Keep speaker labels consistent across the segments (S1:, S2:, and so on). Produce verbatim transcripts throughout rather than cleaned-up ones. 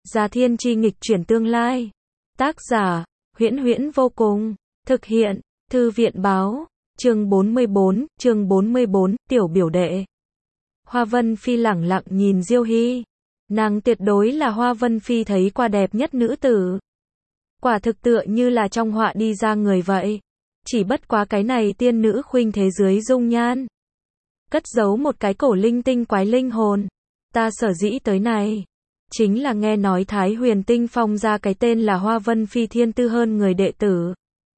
S1: Già Thiên Chi nghịch chuyển tương lai. Tác giả, Huyễn Huyễn vô cùng. Thực hiện, Thư viện báo. Chương bốn mươi bốn, chương bốn mươi bốn, tiểu biểu đệ. Hoa Vân Phi lẳng lặng nhìn Diêu Hy. Nàng tuyệt đối là Hoa Vân Phi thấy qua đẹp nhất nữ tử. Quả thực tựa như là trong họa đi ra người vậy. Chỉ bất quá cái này tiên nữ khuynh thế dưới dung nhan. Cất giấu một cái cổ linh tinh quái linh hồn. Ta sở dĩ tới này. Chính là nghe nói Thái Huyền Tinh Phong ra cái tên là Hoa Vân Phi thiên tư hơn người đệ tử.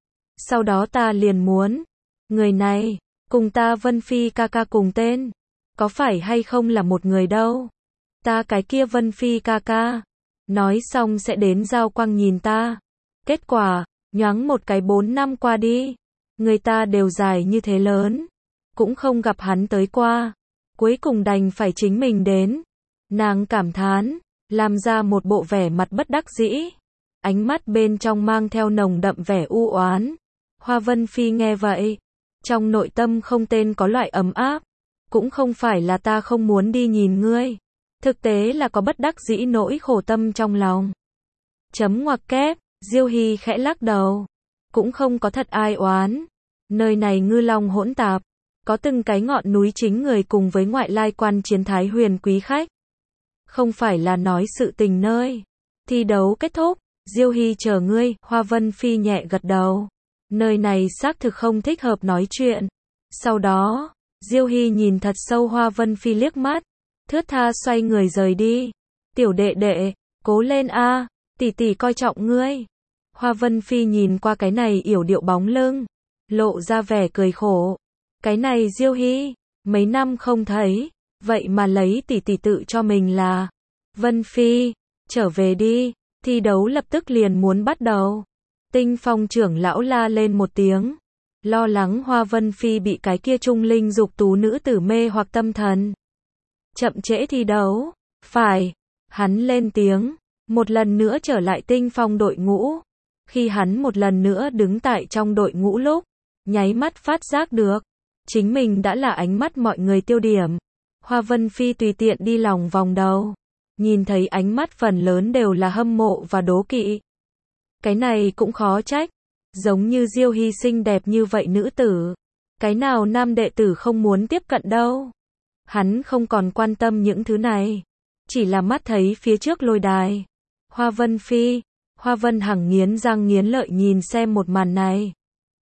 S1: Sau đó ta liền muốn. Người này, cùng ta Vân Phi ca ca cùng tên. Có phải hay không là một người đâu. Ta cái kia Vân Phi ca ca. Nói xong sẽ đến giao quang nhìn ta. Kết quả, nhoáng một cái bốn năm qua đi. Người ta đều dài như thế lớn. Cũng không gặp hắn tới qua. Cuối cùng đành phải chính mình đến. Nàng cảm thán, làm ra một bộ vẻ mặt bất đắc dĩ. Ánh mắt bên trong mang theo nồng đậm vẻ u oán. Hoa Vân Phi nghe vậy. Trong nội tâm không tên có loại ấm áp. Cũng không phải là ta không muốn đi nhìn ngươi. Thực tế là có bất đắc dĩ nỗi khổ tâm trong lòng. Chấm ngoặc kép, Diêu Hy khẽ lắc đầu. Cũng không có thật ai oán. Nơi này ngư long hỗn tạp. Có từng cái ngọn núi chính người cùng với ngoại lai quan chiến Thái Huyền quý khách. Không phải là nói sự tình nơi. Thi đấu kết thúc, Diêu Hy chờ ngươi, Hoa Vân Phi nhẹ gật đầu. Nơi này xác thực không thích hợp nói chuyện. Sau đó, Diêu Hy nhìn thật sâu Hoa Vân Phi liếc mắt. Thướt tha xoay người rời đi. Tiểu đệ đệ, cố lên a, tỷ tỷ coi trọng ngươi. Hoa Vân Phi nhìn qua cái này yểu điệu bóng lưng. Lộ ra vẻ cười khổ. Cái này Diêu Hy, mấy năm không thấy. Vậy mà lấy tỷ tỷ tự cho mình là Vân Phi, trở về đi. Thi đấu lập tức liền muốn bắt đầu. Tinh Phong trưởng lão la lên một tiếng. Lo lắng Hoa Vân Phi bị cái kia trung linh dục tú nữ tử mê hoặc tâm thần. Chậm trễ thi đấu. Phải. Hắn lên tiếng. Một lần nữa trở lại Tinh Phong đội ngũ. Khi hắn một lần nữa đứng tại trong đội ngũ lúc. Nháy mắt phát giác được. Chính mình đã là ánh mắt mọi người tiêu điểm. Hoa Vân Phi tùy tiện đi lòng vòng đầu. Nhìn thấy ánh mắt phần lớn đều là hâm mộ và đố kỵ. Cái này cũng khó trách. Giống như Diêu Hy xinh đẹp như vậy nữ tử. Cái nào nam đệ tử không muốn tiếp cận đâu. Hắn không còn quan tâm những thứ này. Chỉ là mắt thấy phía trước lôi đài. Hoa Vân Phi. Hoa Vân Hằng nghiến răng nghiến lợi nhìn xem một màn này.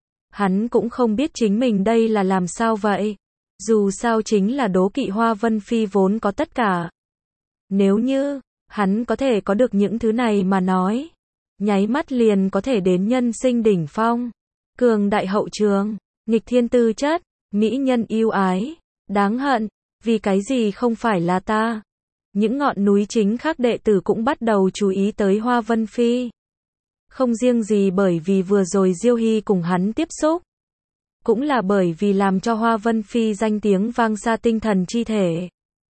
S1: Hắn cũng không biết chính mình đây là làm sao vậy. Dù sao chính là đố kỵ Hoa Vân Phi vốn có tất cả. Nếu như, hắn có thể có được những thứ này mà nói. Nháy mắt liền có thể đến nhân sinh đỉnh phong. Cường đại hậu trường, nghịch thiên tư chất, mỹ nhân yêu ái. Đáng hận, vì cái gì không phải là ta. Những ngọn núi chính khác đệ tử cũng bắt đầu chú ý tới Hoa Vân Phi. Không riêng gì bởi vì vừa rồi Diêu Hy cùng hắn tiếp xúc. Cũng là bởi vì làm cho Hoa Vân Phi danh tiếng vang xa tinh thần chi thể.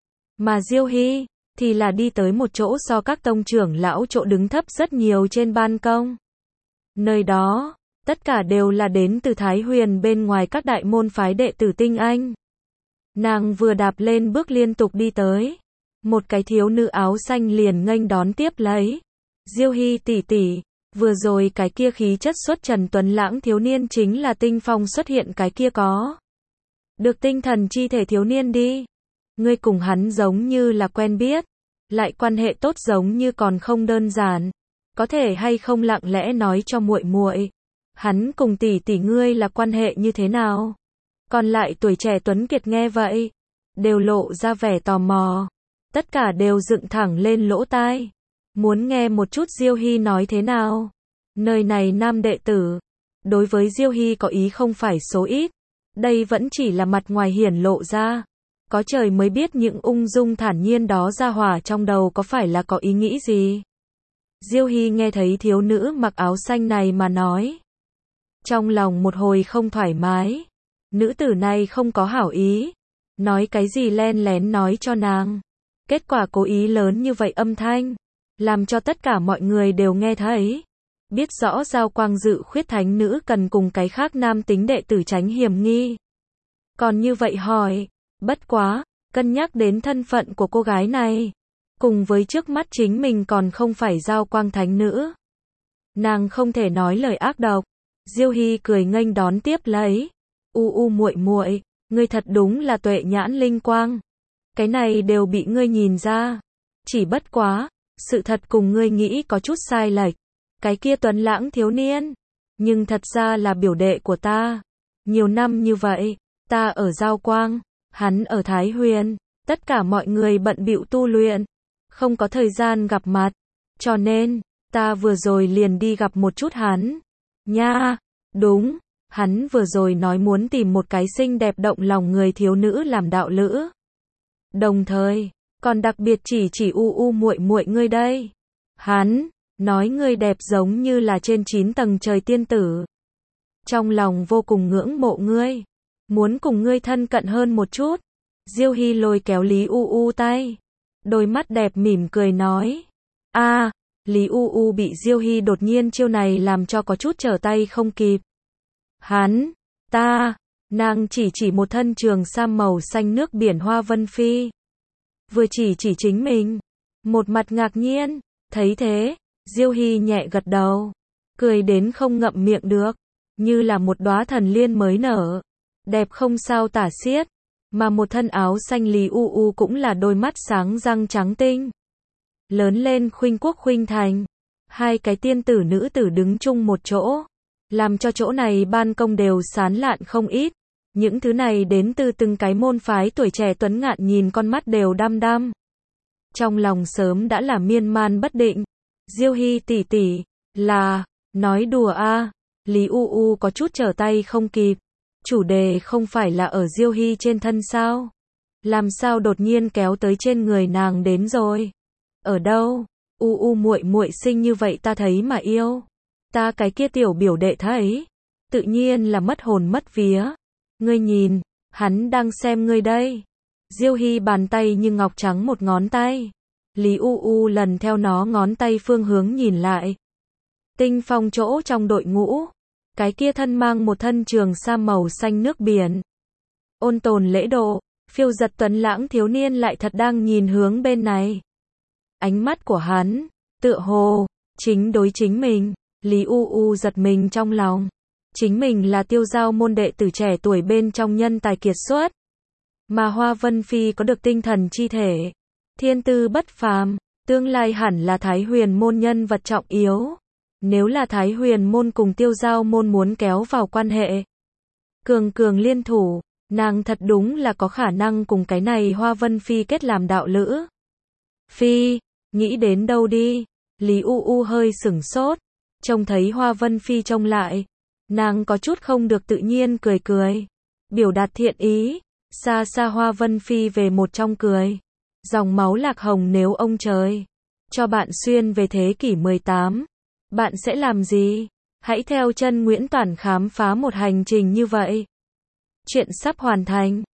S1: Mà Diêu Hy, thì là đi tới một chỗ so các tông trưởng lão chỗ đứng thấp rất nhiều trên ban công. Nơi đó, tất cả đều là đến từ Thái Huyền bên ngoài các đại môn phái đệ tử tinh anh. Nàng vừa đạp lên bước liên tục đi tới. Một cái thiếu nữ áo xanh liền nghênh đón tiếp lấy. Diêu Hy tỷ tỷ. Vừa rồi cái kia khí chất xuất trần tuấn lãng thiếu niên chính là Tinh Phong xuất hiện cái kia có. Được tinh thần chi thể thiếu niên đi. Ngươi cùng hắn giống như là quen biết. Lại quan hệ tốt giống như còn không đơn giản. Có thể hay không lặng lẽ nói cho muội muội. Hắn cùng tỷ tỷ ngươi là quan hệ như thế nào? Còn lại tuổi trẻ tuấn kiệt nghe vậy. Đều lộ ra vẻ tò mò. Tất cả đều dựng thẳng lên lỗ tai. Muốn nghe một chút Diêu Hy nói thế nào. Nơi này nam đệ tử. Đối với Diêu Hy có ý không phải số ít. Đây vẫn chỉ là mặt ngoài hiển lộ ra. Có trời mới biết những ung dung thản nhiên đó ra hỏa trong đầu có phải là có ý nghĩ gì. Diêu Hy nghe thấy thiếu nữ mặc áo xanh này mà nói. Trong lòng một hồi không thoải mái. Nữ tử này không có hảo ý. Nói cái gì len lén nói cho nàng. Kết quả cố ý lớn như vậy âm thanh. Làm cho tất cả mọi người đều nghe thấy. Biết rõ Giao Quang Dự khuyết thánh nữ cần cùng cái khác nam tính đệ tử tránh hiểm nghi. Còn như vậy hỏi. Bất quá, cân nhắc đến thân phận của cô gái này. Cùng với trước mắt chính mình còn không phải Giao Quang thánh nữ. Nàng không thể nói lời ác độc. Diêu Hy cười nghênh đón tiếp lấy. U u muội muội, ngươi thật đúng là tuệ nhãn linh quang. Cái này đều bị ngươi nhìn ra. Chỉ bất quá, sự thật cùng ngươi nghĩ có chút sai lệch. Cái kia tuấn lãng thiếu niên, nhưng thật ra là biểu đệ của ta. Nhiều năm như vậy, ta ở Giao Quang, hắn ở Thái Huyền, tất cả mọi người bận bịu tu luyện, không có thời gian gặp mặt. Cho nên, ta vừa rồi liền đi gặp một chút hắn. Nha, đúng, hắn vừa rồi nói muốn tìm một cái xinh đẹp động lòng người thiếu nữ làm đạo lữ. Đồng thời, còn đặc biệt chỉ chỉ u u muội muội ngươi đây. Hắn nói ngươi đẹp giống như là trên chín tầng trời tiên tử. Trong lòng vô cùng ngưỡng mộ ngươi, muốn cùng ngươi thân cận hơn một chút. Diêu Hy lôi kéo Lý U U tay, đôi mắt đẹp mỉm cười nói. A, à, Lý U U bị Diêu Hy đột nhiên chiêu này làm cho có chút trở tay không kịp. Hắn, ta, nàng chỉ chỉ một thân trường sam màu xanh nước biển Hoa Vân Phi. Vừa chỉ chỉ chính mình, một mặt ngạc nhiên, thấy thế, Diêu Hy nhẹ gật đầu, cười đến không ngậm miệng được, như là một đóa thần liên mới nở, đẹp không sao tả xiết, mà một thân áo xanh Lý U U cũng là đôi mắt sáng răng trắng tinh. Lớn lên khuynh quốc khuynh thành, hai cái tiên tử nữ tử đứng chung một chỗ, làm cho chỗ này ban công đều sán lạn không ít. Những thứ này đến từ từng cái môn phái tuổi trẻ tuấn ngạn nhìn con mắt đều đăm đăm. Trong lòng sớm đã là miên man bất định. Diêu Hy tỷ tỷ, là, nói đùa a. Lý U U có chút trở tay không kịp. Chủ đề không phải là ở Diêu Hy trên thân sao? Làm sao đột nhiên kéo tới trên người nàng đến rồi? Ở đâu? U U muội muội xinh như vậy ta thấy mà yêu. Ta cái kia tiểu biểu đệ thấy, tự nhiên là mất hồn mất vía. Ngươi nhìn, hắn đang xem ngươi đây. Diêu Hy bàn tay như ngọc trắng một ngón tay. Lý U U lần theo nó ngón tay phương hướng nhìn lại. Tinh Phong chỗ trong đội ngũ, cái kia thân mang một thân trường sam màu xanh nước biển, ôn tồn lễ độ, phiêu giật tuấn lãng thiếu niên lại thật đang nhìn hướng bên này. Ánh mắt của hắn, tựa hồ, chính đối chính mình. Lý U U giật mình trong lòng. Chính mình là Tiêu Giao môn đệ tử trẻ tuổi bên trong nhân tài kiệt xuất. Mà Hoa Vân Phi có được tinh thần chi thể, thiên tư bất phàm, tương lai hẳn là Thái Huyền môn nhân vật trọng yếu. Nếu là Thái Huyền môn cùng Tiêu Giao môn muốn kéo vào quan hệ, cường cường liên thủ, nàng thật đúng là có khả năng cùng cái này Hoa Vân Phi kết làm đạo lữ. Phi, nghĩ đến đâu đi? Lý U U hơi sửng sốt, trông thấy Hoa Vân Phi trông lại, nàng có chút không được tự nhiên cười cười, biểu đạt thiện ý. Xa xa Hoa Vân Phi về một trong cười, dòng máu lạc hồng nếu ông trời cho bạn xuyên về thế kỷ mười tám, bạn sẽ làm gì? Hãy theo chân Nguyễn Toản khám phá một hành trình như vậy. Chuyện sắp hoàn thành.